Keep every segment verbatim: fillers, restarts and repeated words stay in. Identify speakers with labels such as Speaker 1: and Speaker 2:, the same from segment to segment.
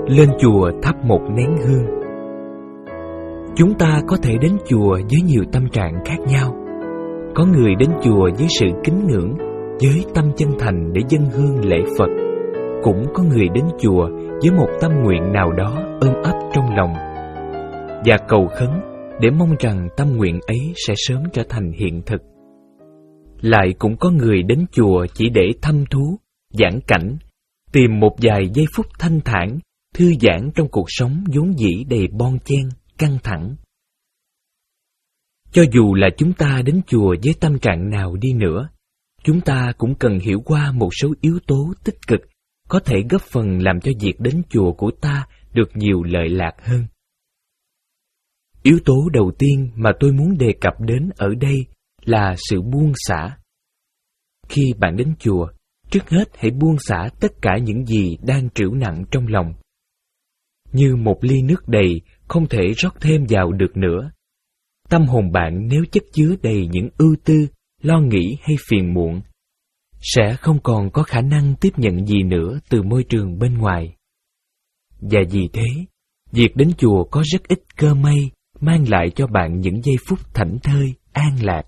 Speaker 1: Lên chùa thắp một nén hương. Chúng ta có thể đến chùa với nhiều tâm trạng khác nhau. Có người đến chùa với sự kính ngưỡng, với tâm chân thành để dâng hương lễ Phật. Cũng có người đến chùa với một tâm nguyện nào đó ôm ấp trong lòng và cầu khấn để mong rằng tâm nguyện ấy sẽ sớm trở thành hiện thực. Lại cũng có người đến chùa chỉ để thăm thú, giảng cảnh, tìm một vài giây phút thanh thản, thư giãn trong cuộc sống vốn dĩ đầy bon chen, căng thẳng. Cho dù là chúng ta đến chùa với tâm trạng nào đi nữa, chúng ta cũng cần hiểu qua một số yếu tố tích cực có thể góp phần làm cho việc đến chùa của ta được nhiều lợi lạc hơn. Yếu tố đầu tiên mà tôi muốn đề cập đến ở đây là sự buông xả. Khi bạn đến chùa, trước hết hãy buông xả tất cả những gì đang trĩu nặng trong lòng. Như một ly nước đầy không thể rót thêm vào được nữa. Tâm hồn bạn nếu chất chứa đầy những ưu tư, lo nghĩ hay phiền muộn, sẽ không còn có khả năng tiếp nhận gì nữa từ môi trường bên ngoài. Và vì thế, việc đến chùa có rất ít cơ may mang lại cho bạn những giây phút thảnh thơi, an lạc.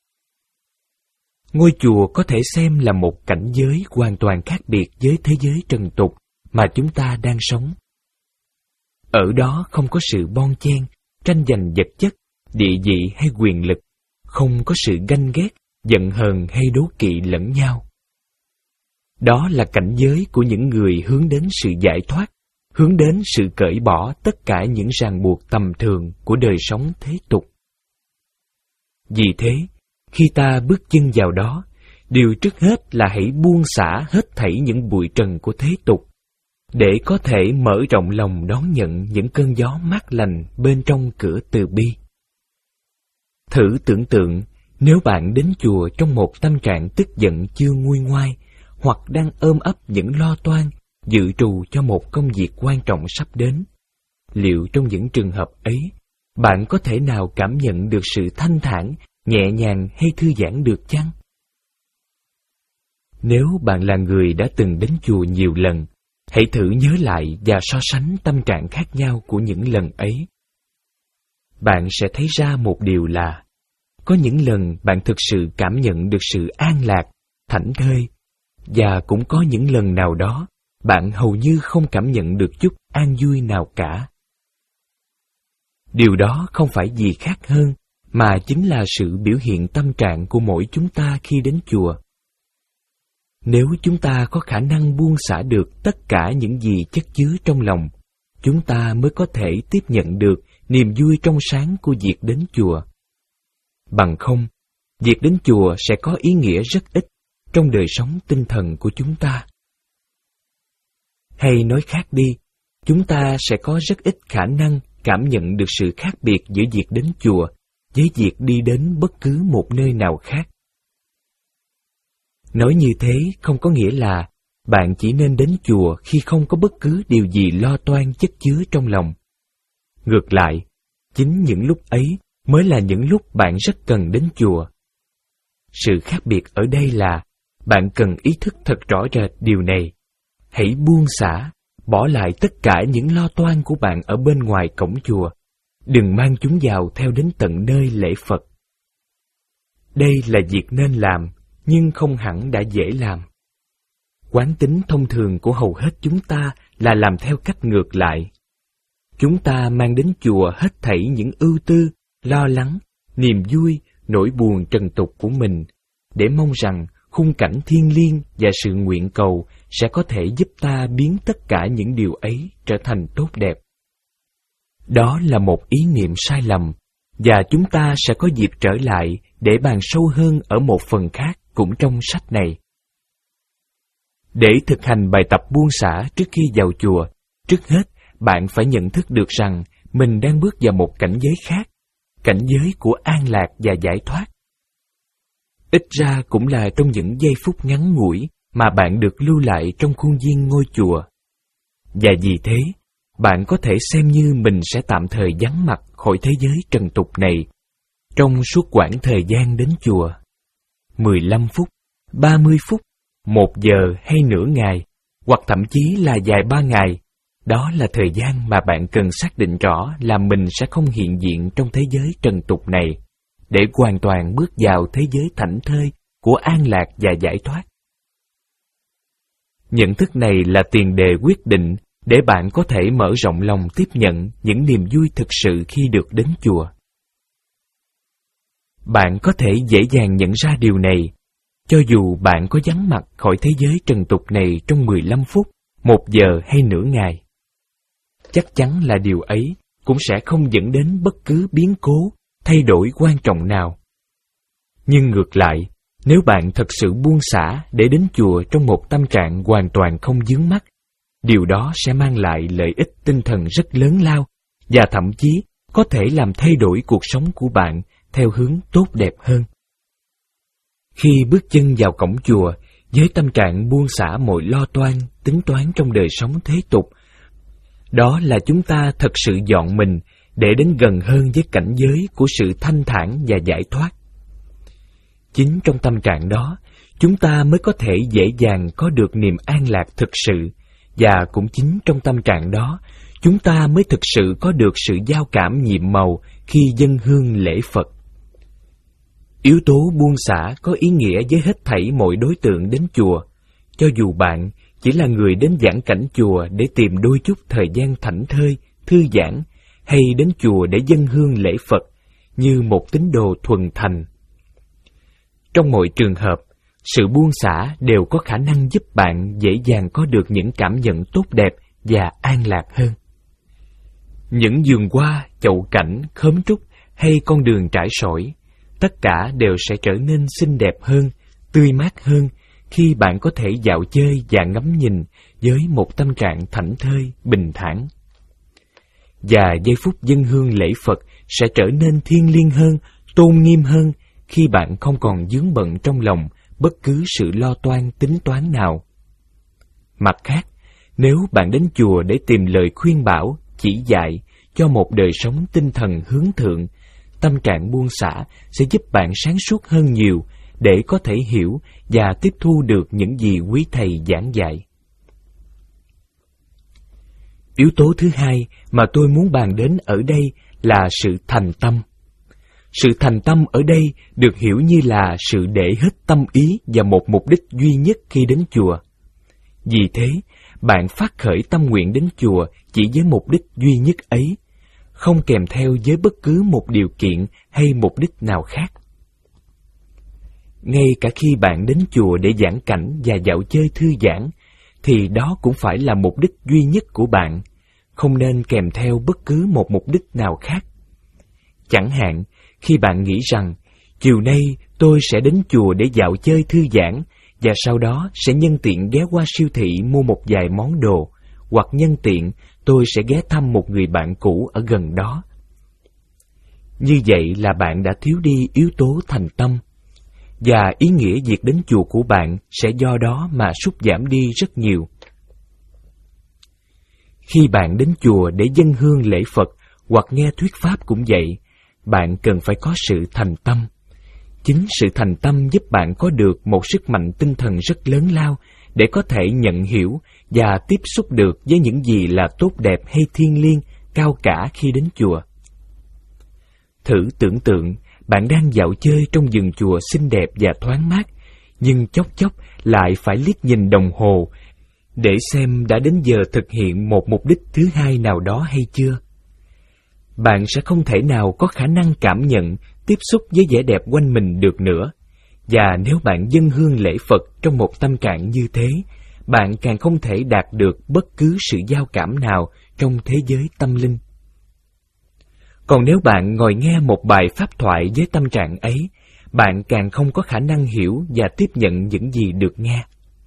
Speaker 1: Ngôi chùa có thể xem là một cảnh giới hoàn toàn khác biệt với thế giới trần tục mà chúng ta đang sống. Ở đó không có sự bon chen, tranh giành vật chất, địa vị hay quyền lực, không có sự ganh ghét, giận hờn hay đố kỵ lẫn nhau. Đó là cảnh giới của những người hướng đến sự giải thoát, hướng đến sự cởi bỏ tất cả những ràng buộc tầm thường của đời sống thế tục. Vì thế, khi ta bước chân vào đó, điều trước hết là hãy buông xả hết thảy những bụi trần của thế tục, để có thể mở rộng lòng đón nhận những cơn gió mát lành bên trong cửa từ bi. Thử tưởng tượng, nếu bạn đến chùa trong một tâm trạng tức giận chưa nguôi ngoai, hoặc đang ôm ấp những lo toan, dự trù cho một công việc quan trọng sắp đến, liệu trong những trường hợp ấy, bạn có thể nào cảm nhận được sự thanh thản, nhẹ nhàng hay thư giãn được chăng? Nếu bạn là người đã từng đến chùa nhiều lần, hãy thử nhớ lại và so sánh tâm trạng khác nhau của những lần ấy. Bạn sẽ thấy ra một điều là, có những lần bạn thực sự cảm nhận được sự an lạc, thảnh thơi, và cũng có những lần nào đó, bạn hầu như không cảm nhận được chút an vui nào cả. Điều đó không phải gì khác hơn, mà chính là sự biểu hiện tâm trạng của mỗi chúng ta khi đến chùa. Nếu chúng ta có khả năng buông xả được tất cả những gì chất chứa trong lòng, chúng ta mới có thể tiếp nhận được niềm vui trong sáng của việc đến chùa. Bằng không, việc đến chùa sẽ có ý nghĩa rất ít trong đời sống tinh thần của chúng ta. Hay nói khác đi, chúng ta sẽ có rất ít khả năng cảm nhận được sự khác biệt giữa việc đến chùa với việc đi đến bất cứ một nơi nào khác. Nói như thế không có nghĩa là bạn chỉ nên đến chùa khi không có bất cứ điều gì lo toan chất chứa trong lòng. Ngược lại, chính những lúc ấy mới là những lúc bạn rất cần đến chùa. Sự khác biệt ở đây là bạn cần ý thức thật rõ rệt điều này. Hãy buông xả, bỏ lại tất cả những lo toan của bạn ở bên ngoài cổng chùa. Đừng mang chúng vào theo đến tận nơi lễ Phật. Đây là việc nên làm, nhưng không hẳn đã dễ làm. Quán tính thông thường của hầu hết chúng ta là làm theo cách ngược lại. Chúng ta mang đến chùa hết thảy những ưu tư, lo lắng, niềm vui, nỗi buồn trần tục của mình, để mong rằng khung cảnh thiêng liêng và sự nguyện cầu sẽ có thể giúp ta biến tất cả những điều ấy trở thành tốt đẹp. Đó là một ý niệm sai lầm, và chúng ta sẽ có dịp trở lại để bàn sâu hơn ở một phần khác cũng trong sách này. Để thực hành bài tập buông xả trước khi vào chùa, trước hết bạn phải nhận thức được rằng mình đang bước vào một cảnh giới khác, cảnh giới của an lạc và giải thoát. Ít ra cũng là trong những giây phút ngắn ngủi mà bạn được lưu lại trong khuôn viên ngôi chùa. Và vì thế, bạn có thể xem như mình sẽ tạm thời vắng mặt khỏi thế giới trần tục này trong suốt quãng thời gian đến chùa. mười lăm phút, ba mươi phút, một giờ hay nửa ngày, hoặc thậm chí là dài ba ngày, Đó là thời gian mà bạn cần xác định rõ là mình sẽ không hiện diện trong thế giới trần tục này, để hoàn toàn bước vào thế giới thảnh thơi của an lạc và giải thoát. Nhận thức này là tiền đề quyết định để bạn có thể mở rộng lòng tiếp nhận những niềm vui thực sự khi được đến chùa. Bạn có thể dễ dàng nhận ra điều này, cho dù bạn có vắng mặt khỏi thế giới trần tục này trong mười lăm phút, một giờ hay nửa ngày. Chắc chắn là điều ấy cũng sẽ không dẫn đến bất cứ biến cố, thay đổi quan trọng nào. Nhưng ngược lại, nếu bạn thật sự buông xả để đến chùa trong một tâm trạng hoàn toàn không vướng mắc, điều đó sẽ mang lại lợi ích tinh thần rất lớn lao và thậm chí có thể làm thay đổi cuộc sống của bạn theo hướng tốt đẹp hơn. Khi bước chân vào cổng chùa, với tâm trạng buông xả mọi lo toan, tính toán trong đời sống thế tục, đó là chúng ta thật sự dọn mình để đến gần hơn với cảnh giới của sự thanh thản và giải thoát. Chính trong tâm trạng đó, chúng ta mới có thể dễ dàng có được niềm an lạc thực sự, và cũng chính trong tâm trạng đó, chúng ta mới thực sự có được sự giao cảm nhiệm màu khi dâng hương lễ Phật. Yếu tố buông xả có ý nghĩa với hết thảy mọi đối tượng đến chùa, cho dù bạn chỉ là người đến giảng cảnh chùa để tìm đôi chút thời gian thảnh thơi, thư giãn, hay đến chùa để dâng hương lễ Phật như một tín đồ thuần thành. Trong mọi trường hợp, sự buông xả đều có khả năng giúp bạn dễ dàng có được những cảm nhận tốt đẹp và an lạc hơn. Những vườn hoa, chậu cảnh, khóm trúc hay con đường trải sỏi, tất cả đều sẽ trở nên xinh đẹp hơn, tươi mát hơn khi bạn có thể dạo chơi và ngắm nhìn với một tâm trạng thảnh thơi, bình thản. Và giây phút dâng hương lễ Phật sẽ trở nên thiêng liêng hơn, tôn nghiêm hơn khi bạn không còn vướng bận trong lòng bất cứ sự lo toan tính toán nào. Mặt khác, nếu bạn đến chùa để tìm lời khuyên bảo, chỉ dạy cho một đời sống tinh thần hướng thượng, tâm trạng buông xả sẽ giúp bạn sáng suốt hơn nhiều để có thể hiểu và tiếp thu được những gì quý thầy giảng dạy. Yếu tố thứ hai mà tôi muốn bàn đến ở đây là sự thành tâm. Sự thành tâm ở đây được hiểu như là sự để hết tâm ý vào một mục đích duy nhất khi đến chùa. Vì thế, bạn phát khởi tâm nguyện đến chùa chỉ với mục đích duy nhất ấy, không kèm theo với bất cứ một điều kiện hay mục đích nào khác. Ngay cả khi bạn đến chùa để giảng cảnh và dạo chơi thư giãn, thì đó cũng phải là mục đích duy nhất của bạn, không nên kèm theo bất cứ một mục đích nào khác. Chẳng hạn, khi bạn nghĩ rằng, chiều nay tôi sẽ đến chùa để dạo chơi thư giãn, và sau đó sẽ nhân tiện ghé qua siêu thị mua một vài món đồ, hoặc nhân tiện tôi sẽ ghé thăm một người bạn cũ ở gần đó. Như vậy là bạn đã thiếu đi yếu tố thành tâm, và ý nghĩa việc đến chùa của bạn sẽ do đó mà sút giảm đi rất nhiều. Khi bạn đến chùa để dâng hương lễ Phật hoặc nghe thuyết pháp cũng vậy, bạn cần phải có sự thành tâm. Chính sự thành tâm giúp bạn có được một sức mạnh tinh thần rất lớn lao để có thể nhận hiểu và tiếp xúc được với những gì là tốt đẹp hay thiêng liêng, cao cả khi đến chùa. Thử tưởng tượng, bạn đang dạo chơi trong vườn chùa xinh đẹp và thoáng mát, nhưng chốc chốc lại phải liếc nhìn đồng hồ để xem đã đến giờ thực hiện một mục đích thứ hai nào đó hay chưa. Bạn sẽ không thể nào có khả năng cảm nhận, tiếp xúc với vẻ đẹp quanh mình được nữa. Và nếu bạn dâng hương lễ Phật trong một tâm trạng như thế, bạn càng không thể đạt được bất cứ sự giao cảm nào trong thế giới tâm linh. Còn nếu bạn ngồi nghe một bài pháp thoại với tâm trạng ấy, bạn càng không có khả năng hiểu và tiếp nhận những gì được nghe.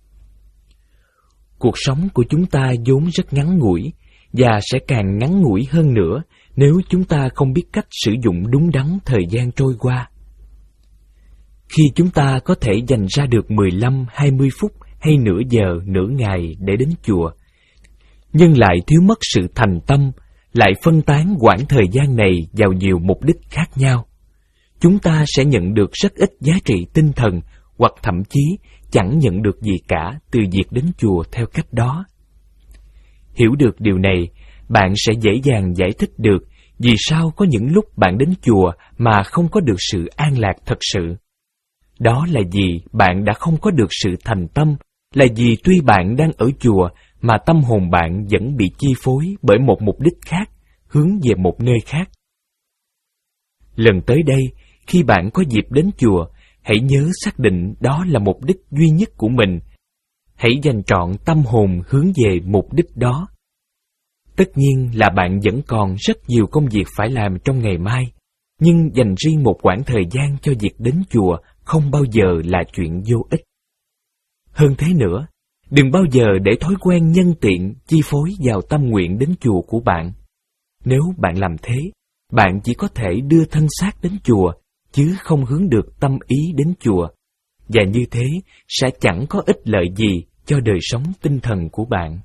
Speaker 1: Cuộc sống của chúng ta vốn rất ngắn ngủi, và sẽ càng ngắn ngủi hơn nữa nếu chúng ta không biết cách sử dụng đúng đắn thời gian trôi qua. Khi chúng ta có thể dành ra được mười lăm, hai mươi phút hay nửa giờ, nửa ngày để đến chùa, nhưng lại thiếu mất sự thành tâm, lại phân tán quãng thời gian này vào nhiều mục đích khác nhau, chúng ta sẽ nhận được rất ít giá trị tinh thần, hoặc thậm chí chẳng nhận được gì cả từ việc đến chùa theo cách đó. Hiểu được điều này, bạn sẽ dễ dàng giải thích được vì sao có những lúc bạn đến chùa mà không có được sự an lạc thật sự. Đó là vì bạn đã không có được sự thành tâm, là vì tuy bạn đang ở chùa mà tâm hồn bạn vẫn bị chi phối bởi một mục đích khác, hướng về một nơi khác. Lần tới đây, khi bạn có dịp đến chùa, hãy nhớ xác định đó là mục đích duy nhất của mình. Hãy dành trọn tâm hồn hướng về mục đích đó. Tất nhiên là bạn vẫn còn rất nhiều công việc phải làm trong ngày mai, nhưng dành riêng một quãng thời gian cho việc đến chùa không bao giờ là chuyện vô ích. Hơn thế nữa, đừng bao giờ để thói quen nhân tiện chi phối vào tâm nguyện đến chùa của bạn. Nếu bạn làm thế, bạn chỉ có thể đưa thân xác đến chùa, chứ không hướng được tâm ý đến chùa, và như thế sẽ chẳng có ích lợi gì cho đời sống tinh thần của bạn.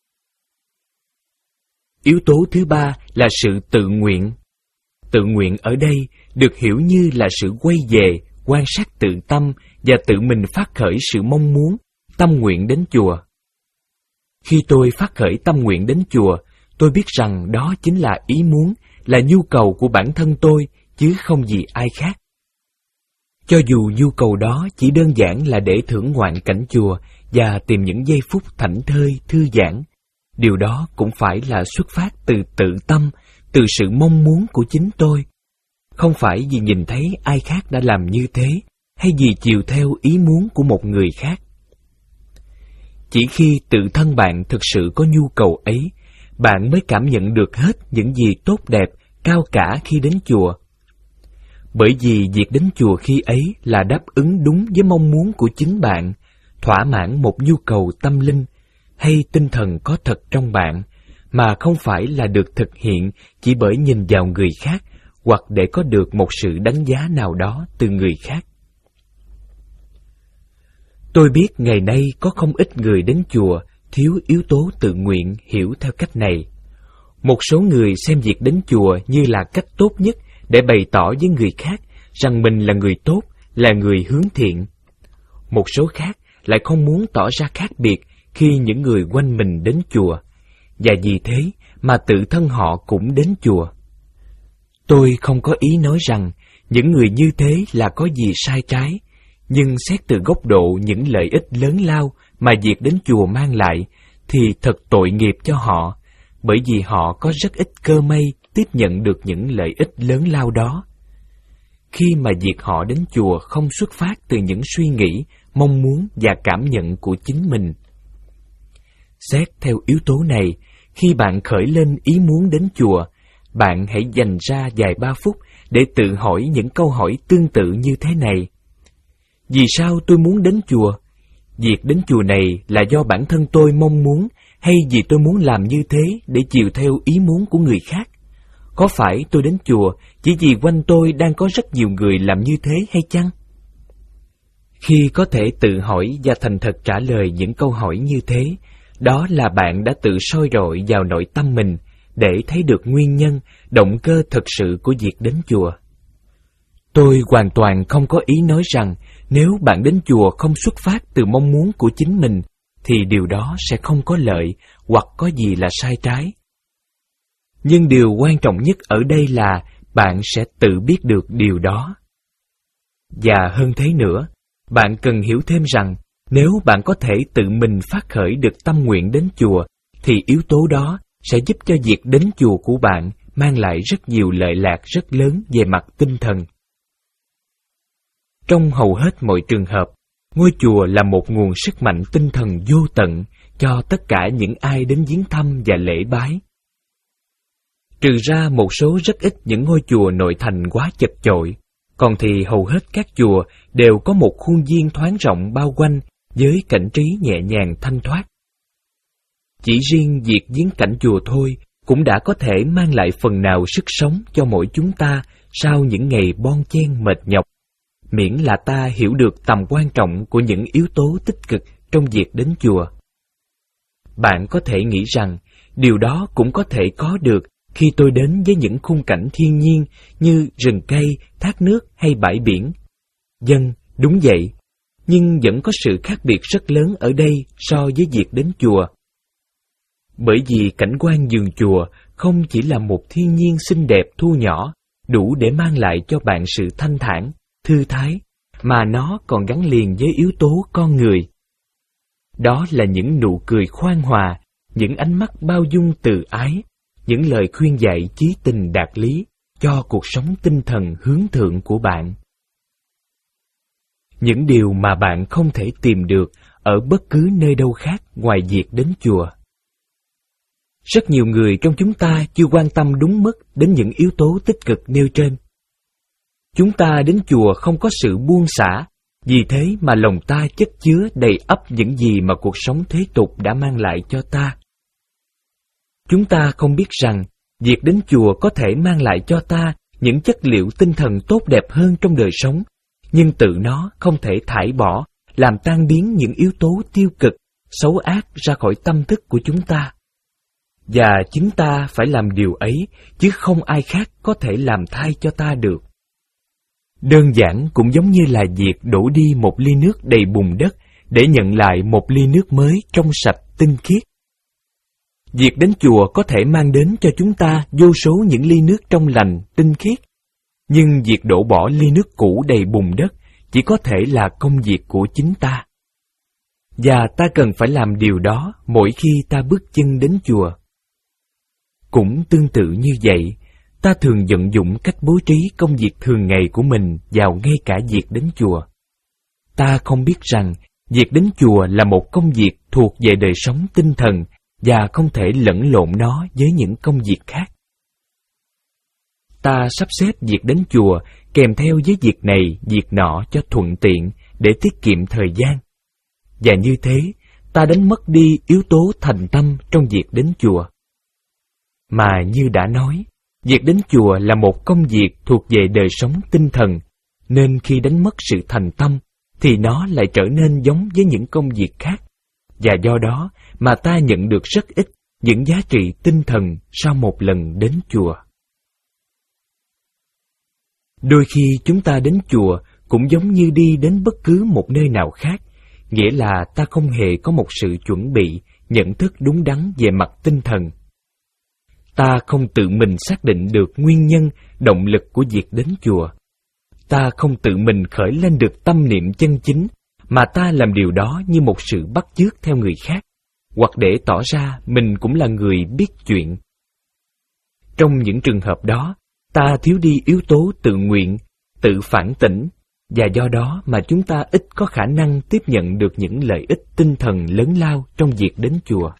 Speaker 1: Yếu tố thứ ba là sự tự nguyện. Tự nguyện ở đây được hiểu như là sự quay về, quan sát tự tâm và tự mình phát khởi sự mong muốn, tâm nguyện đến chùa. Khi tôi phát khởi tâm nguyện đến chùa, tôi biết rằng đó chính là ý muốn, là nhu cầu của bản thân tôi, chứ không gì ai khác. Cho dù nhu cầu đó chỉ đơn giản là để thưởng ngoạn cảnh chùa và tìm những giây phút thảnh thơi, thư giãn, điều đó cũng phải là xuất phát từ tự tâm, từ sự mong muốn của chính tôi. Không phải vì nhìn thấy ai khác đã làm như thế, hay vì chiều theo ý muốn của một người khác. Chỉ khi tự thân bạn thực sự có nhu cầu ấy, bạn mới cảm nhận được hết những gì tốt đẹp, cao cả khi đến chùa. Bởi vì việc đến chùa khi ấy là đáp ứng đúng với mong muốn của chính bạn, thỏa mãn một nhu cầu tâm linh hay tinh thần có thật trong bạn, mà không phải là được thực hiện chỉ bởi nhìn vào người khác hoặc để có được một sự đánh giá nào đó từ người khác. Tôi biết ngày nay có không ít người đến chùa thiếu yếu tố tự nguyện hiểu theo cách này. Một số người xem việc đến chùa như là cách tốt nhất để bày tỏ với người khác rằng mình là người tốt, là người hướng thiện. Một số khác lại không muốn tỏ ra khác biệt khi những người quanh mình đến chùa, và vì thế mà tự thân họ cũng đến chùa. Tôi không có ý nói rằng những người như thế là có gì sai trái, nhưng xét từ góc độ những lợi ích lớn lao mà việc đến chùa mang lại, thì thật tội nghiệp cho họ, bởi vì họ có rất ít cơ may tiếp nhận được những lợi ích lớn lao đó. Khi mà việc họ đến chùa không xuất phát từ những suy nghĩ, mong muốn và cảm nhận của chính mình. Xét theo yếu tố này, khi bạn khởi lên ý muốn đến chùa, bạn hãy dành ra vài ba phút để tự hỏi những câu hỏi tương tự như thế này. Vì sao tôi muốn đến chùa? Việc đến chùa này là do bản thân tôi mong muốn, hay vì tôi muốn làm như thế để chiều theo ý muốn của người khác? Có phải tôi đến chùa chỉ vì quanh tôi đang có rất nhiều người làm như thế hay chăng? Khi có thể tự hỏi và thành thật trả lời những câu hỏi như thế, đó là bạn đã tự soi rọi vào nội tâm mình để thấy được nguyên nhân, động cơ thực sự của việc đến chùa. Tôi hoàn toàn không có ý nói rằng nếu bạn đến chùa không xuất phát từ mong muốn của chính mình, thì điều đó sẽ không có lợi hoặc có gì là sai trái. Nhưng điều quan trọng nhất ở đây là bạn sẽ tự biết được điều đó. Và hơn thế nữa, bạn cần hiểu thêm rằng nếu bạn có thể tự mình phát khởi được tâm nguyện đến chùa, thì yếu tố đó sẽ giúp cho việc đến chùa của bạn mang lại rất nhiều lợi lạc rất lớn về mặt tinh thần. Trong hầu hết mọi trường hợp, ngôi chùa là một nguồn sức mạnh tinh thần vô tận cho tất cả những ai đến viếng thăm và lễ bái. Trừ ra một số rất ít những ngôi chùa nội thành quá chật chội, còn thì hầu hết các chùa đều có một khuôn viên thoáng rộng bao quanh với cảnh trí nhẹ nhàng thanh thoát. Chỉ riêng việc viếng cảnh chùa thôi cũng đã có thể mang lại phần nào sức sống cho mỗi chúng ta sau những ngày bon chen mệt nhọc, miễn là ta hiểu được tầm quan trọng của những yếu tố tích cực trong việc đến chùa. Bạn có thể nghĩ rằng điều đó cũng có thể có được khi tôi đến với những khung cảnh thiên nhiên như rừng cây, thác nước hay bãi biển. Vâng, đúng vậy, nhưng vẫn có sự khác biệt rất lớn ở đây so với việc đến chùa. Bởi vì cảnh quan vườn chùa không chỉ là một thiên nhiên xinh đẹp thu nhỏ, đủ để mang lại cho bạn sự thanh thản, thư thái, mà nó còn gắn liền với yếu tố con người. Đó là những nụ cười khoan hòa, những ánh mắt bao dung từ ái, những lời khuyên dạy chí tình đạt lý cho cuộc sống tinh thần hướng thượng của bạn. Những điều mà bạn không thể tìm được ở bất cứ nơi đâu khác ngoài việc đến chùa. Rất nhiều người trong chúng ta chưa quan tâm đúng mức đến những yếu tố tích cực nêu trên. Chúng ta đến chùa không có sự buông xả, vì thế mà lòng ta chất chứa đầy ắp những gì mà cuộc sống thế tục đã mang lại cho ta. Chúng ta không biết rằng, việc đến chùa có thể mang lại cho ta những chất liệu tinh thần tốt đẹp hơn trong đời sống, nhưng tự nó không thể thải bỏ, làm tan biến những yếu tố tiêu cực, xấu ác ra khỏi tâm thức của chúng ta. Và chính ta phải làm điều ấy, chứ không ai khác có thể làm thay cho ta được. Đơn giản cũng giống như là việc đổ đi một ly nước đầy bùn đất để nhận lại một ly nước mới trong sạch tinh khiết. Việc đến chùa có thể mang đến cho chúng ta vô số những ly nước trong lành, tinh khiết, nhưng việc đổ bỏ ly nước cũ đầy bùn đất chỉ có thể là công việc của chính ta. Và ta cần phải làm điều đó mỗi khi ta bước chân đến chùa. Cũng tương tự như vậy, ta thường vận dụng cách bố trí công việc thường ngày của mình vào ngay cả việc đến chùa. Ta không biết rằng, việc đến chùa là một công việc thuộc về đời sống tinh thần và không thể lẫn lộn nó với những công việc khác. Ta sắp xếp việc đến chùa kèm theo với việc này, việc nọ cho thuận tiện để tiết kiệm thời gian. Và như thế, ta đánh mất đi yếu tố thành tâm trong việc đến chùa. Mà như đã nói, việc đến chùa là một công việc thuộc về đời sống tinh thần, nên khi đánh mất sự thành tâm, thì nó lại trở nên giống với những công việc khác, và do đó mà ta nhận được rất ít những giá trị tinh thần sau một lần đến chùa. Đôi khi chúng ta đến chùa cũng giống như đi đến bất cứ một nơi nào khác, nghĩa là ta không hề có một sự chuẩn bị, nhận thức đúng đắn về mặt tinh thần. Ta không tự mình xác định được nguyên nhân, động lực của việc đến chùa. Ta không tự mình khởi lên được tâm niệm chân chính, mà ta làm điều đó như một sự bắt chước theo người khác, hoặc để tỏ ra mình cũng là người biết chuyện. Trong những trường hợp đó, ta thiếu đi yếu tố tự nguyện, tự phản tỉnh, và do đó mà chúng ta ít có khả năng tiếp nhận được những lợi ích tinh thần lớn lao trong việc đến chùa.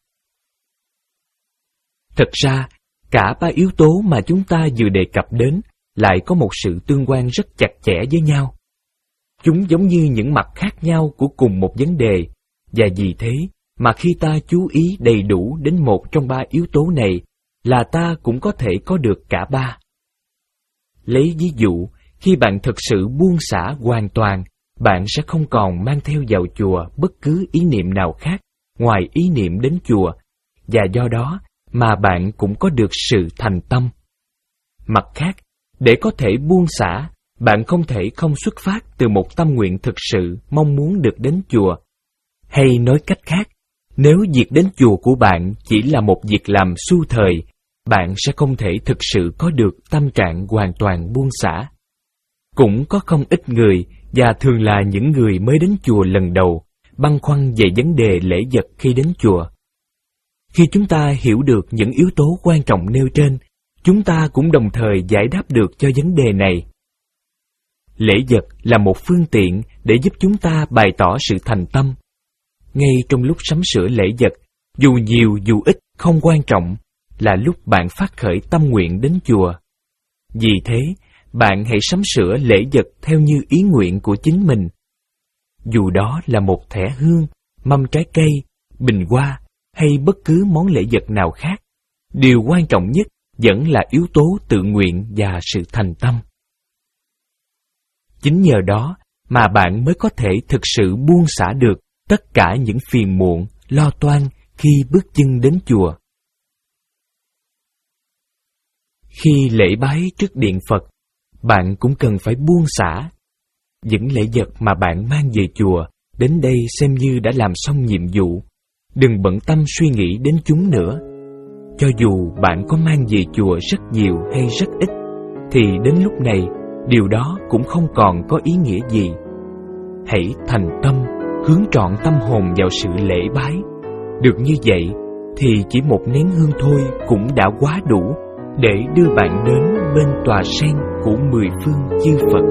Speaker 1: Thật ra, cả ba yếu tố mà chúng ta vừa đề cập đến lại có một sự tương quan rất chặt chẽ với nhau. Chúng giống như những mặt khác nhau của cùng một vấn đề, và vì thế mà khi ta chú ý đầy đủ đến một trong ba yếu tố này, là ta cũng có thể có được cả ba. Lấy ví dụ, khi bạn thực sự buông xả hoàn toàn, bạn sẽ không còn mang theo vào chùa bất cứ ý niệm nào khác ngoài ý niệm đến chùa, và do đó mà bạn cũng có được sự thành tâm. Mặt khác, để có thể buông xả, bạn không thể không xuất phát từ một tâm nguyện thực sự mong muốn được đến chùa. Hay nói cách khác, nếu việc đến chùa của bạn chỉ là một việc làm xu thời, bạn sẽ không thể thực sự có được tâm trạng hoàn toàn buông xả. Cũng có không ít người, và thường là những người mới đến chùa lần đầu, băn khoăn về vấn đề lễ vật khi đến chùa. Khi chúng ta hiểu được những yếu tố quan trọng nêu trên, chúng ta cũng đồng thời giải đáp được cho vấn đề này. Lễ vật là một phương tiện để giúp chúng ta bày tỏ sự thành tâm. Ngay trong lúc sắm sửa lễ vật, dù nhiều dù ít không quan trọng, là lúc bạn phát khởi tâm nguyện đến chùa. Vì thế, bạn hãy sắm sửa lễ vật theo như ý nguyện của chính mình. Dù đó là một thẻ hương, mâm trái cây, bình hoa hay bất cứ món lễ vật nào khác, điều quan trọng nhất vẫn là yếu tố tự nguyện và sự thành tâm. Chính nhờ đó mà bạn mới có thể thực sự buông xả được tất cả những phiền muộn, lo toan khi bước chân đến chùa. Khi lễ bái trước điện Phật, bạn cũng cần phải buông xả. Những lễ vật mà bạn mang về chùa, đến đây xem như đã làm xong nhiệm vụ. đừng bận tâm suy nghĩ đến chúng nữa. Cho dù bạn có mang về chùa rất nhiều hay rất ít, thì đến lúc này điều đó cũng không còn có ý nghĩa gì. Hãy thành tâm, hướng trọn tâm hồn vào sự lễ bái. Được như vậy thì chỉ một nén hương thôi cũng đã quá đủ để đưa bạn đến bên tòa sen của mười phương chư Phật.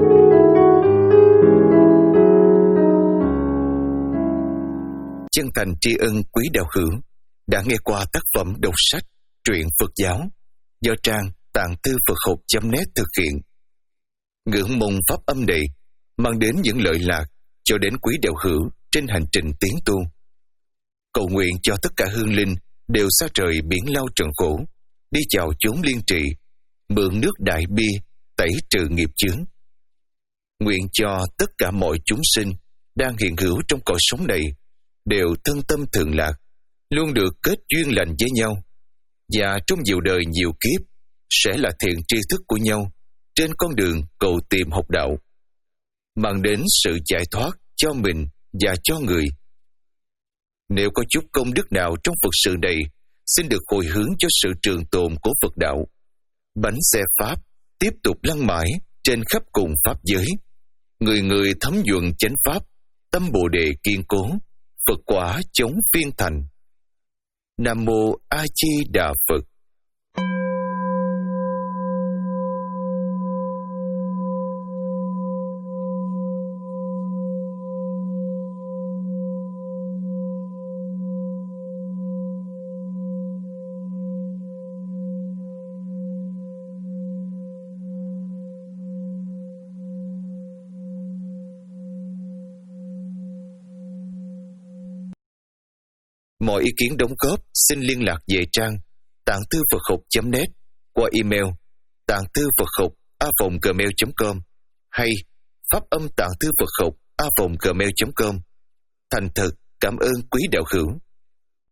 Speaker 2: Chân thành tri ân quý đạo hữu đã nghe qua tác phẩm đọc sách Truyện Phật giáo do trang tạng thư Phật học chấm net thực hiện. Ngưỡng mong pháp âm này mang đến những lợi lạc cho đến quý đạo hữu trên hành trình tiến tu. Cầu nguyện cho tất cả hương linh đều xa trời biển lao trần khổ, đi vào chốn liên trị, mượn nước đại bi tẩy trừ nghiệp chướng. Nguyện cho tất cả mọi chúng sinh đang hiện hữu trong cõi sống này đều thân tâm thường lạc, luôn được kết duyên lành với nhau, và trong nhiều đời nhiều kiếp sẽ là thiện tri thức của nhau trên con đường cầu tìm học đạo, mang đến sự giải thoát cho mình và cho người. Nếu có chút công đức nào trong Phật sự này, xin được hồi hướng cho sự trường tồn của Phật đạo. Bánh xe Pháp tiếp tục lăn mãi trên khắp cùng Pháp giới. Người người thấm nhuận chánh Pháp, tâm Bồ Đề kiên cố, Phật quả chống phiên thành. Nam Mô A Di Đà Phật. Mọi ý kiến đóng góp xin liên lạc về trang tạng thư Phật học chấm net qua email tạng thư Phật học a vòng gmail chấm com hay pháp âm tạng thư Phật học a vòng gmail chấm com. Thành thật cảm ơn quý đạo hữu.